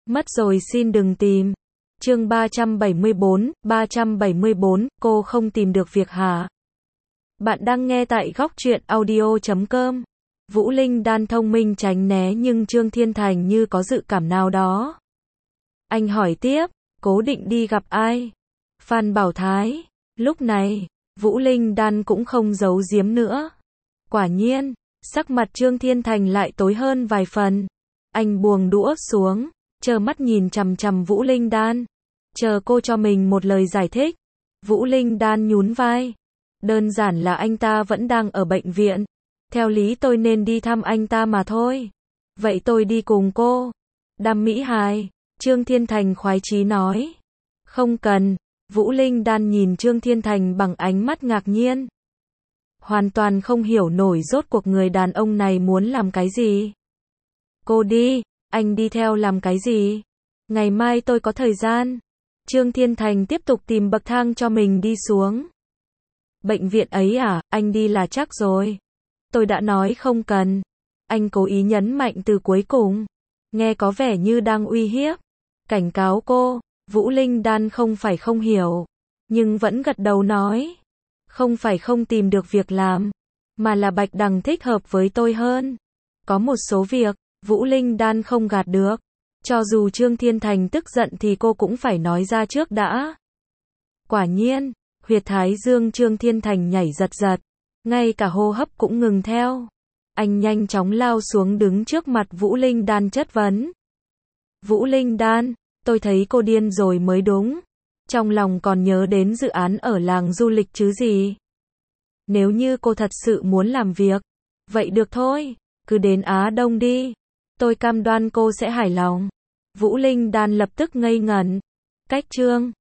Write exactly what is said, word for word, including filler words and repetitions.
Mất rồi xin đừng tìm. Chương ba trăm bảy mươi bốn, ba trăm bảy mươi bốn, cô không tìm được việc hả? Bạn đang nghe tại góc truyện audio chấm com. Vũ Linh Đan thông minh tránh né nhưng Trương Thiên Thành như có dự cảm nào đó. Anh hỏi tiếp, cố định đi gặp ai? Phan Bảo Thái. Lúc này, Vũ Linh Đan cũng không giấu giếm nữa. Quả nhiên, sắc mặt Trương Thiên Thành lại tối hơn vài phần. Anh buông đũa xuống, trơ mắt nhìn chằm chằm Vũ Linh Đan. Chờ cô cho mình một lời giải thích. Vũ Linh Đan nhún vai. Đơn giản là anh ta vẫn đang ở bệnh viện. Theo lý tôi nên đi thăm anh ta mà thôi. Vậy tôi đi cùng cô. Đam mỹ hài. Trương Thiên Thành khoái chí nói. Không cần. Vũ Linh Đan nhìn Trương Thiên Thành bằng ánh mắt ngạc nhiên. Hoàn toàn không hiểu nổi rốt cuộc người đàn ông này muốn làm cái gì. Cô đi, anh đi theo làm cái gì? Ngày mai tôi có thời gian. Trương Thiên Thành tiếp tục tìm bậc thang cho mình đi xuống. Bệnh viện ấy à, anh đi là chắc rồi. Tôi đã nói không cần. Anh cố ý nhấn mạnh từ cuối cùng. Nghe có vẻ như đang uy hiếp. Cảnh cáo cô. Vũ Linh Đan không phải không hiểu. Nhưng vẫn gật đầu nói. Không phải không tìm được việc làm. Mà là Bạch Đằng thích hợp với tôi hơn. Có một số việc, Vũ Linh Đan không gạt được. Cho dù Trương Thiên Thành tức giận thì cô cũng phải nói ra trước đã. Quả nhiên, huyệt thái dương Trương Thiên Thành nhảy giật giật. Ngay cả hô hấp cũng ngừng theo. Anh nhanh chóng lao xuống đứng trước mặt Vũ Linh Đan chất vấn. Vũ Linh Đan, tôi thấy cô điên rồi mới đúng. Trong lòng còn nhớ đến dự án ở làng du lịch chứ gì. Nếu như cô thật sự muốn làm việc, vậy được thôi, cứ đến Á Đông đi. Tôi cam đoan cô sẽ hài lòng. Vũ Linh Đan lập tức ngây ngẩn. Cách Trương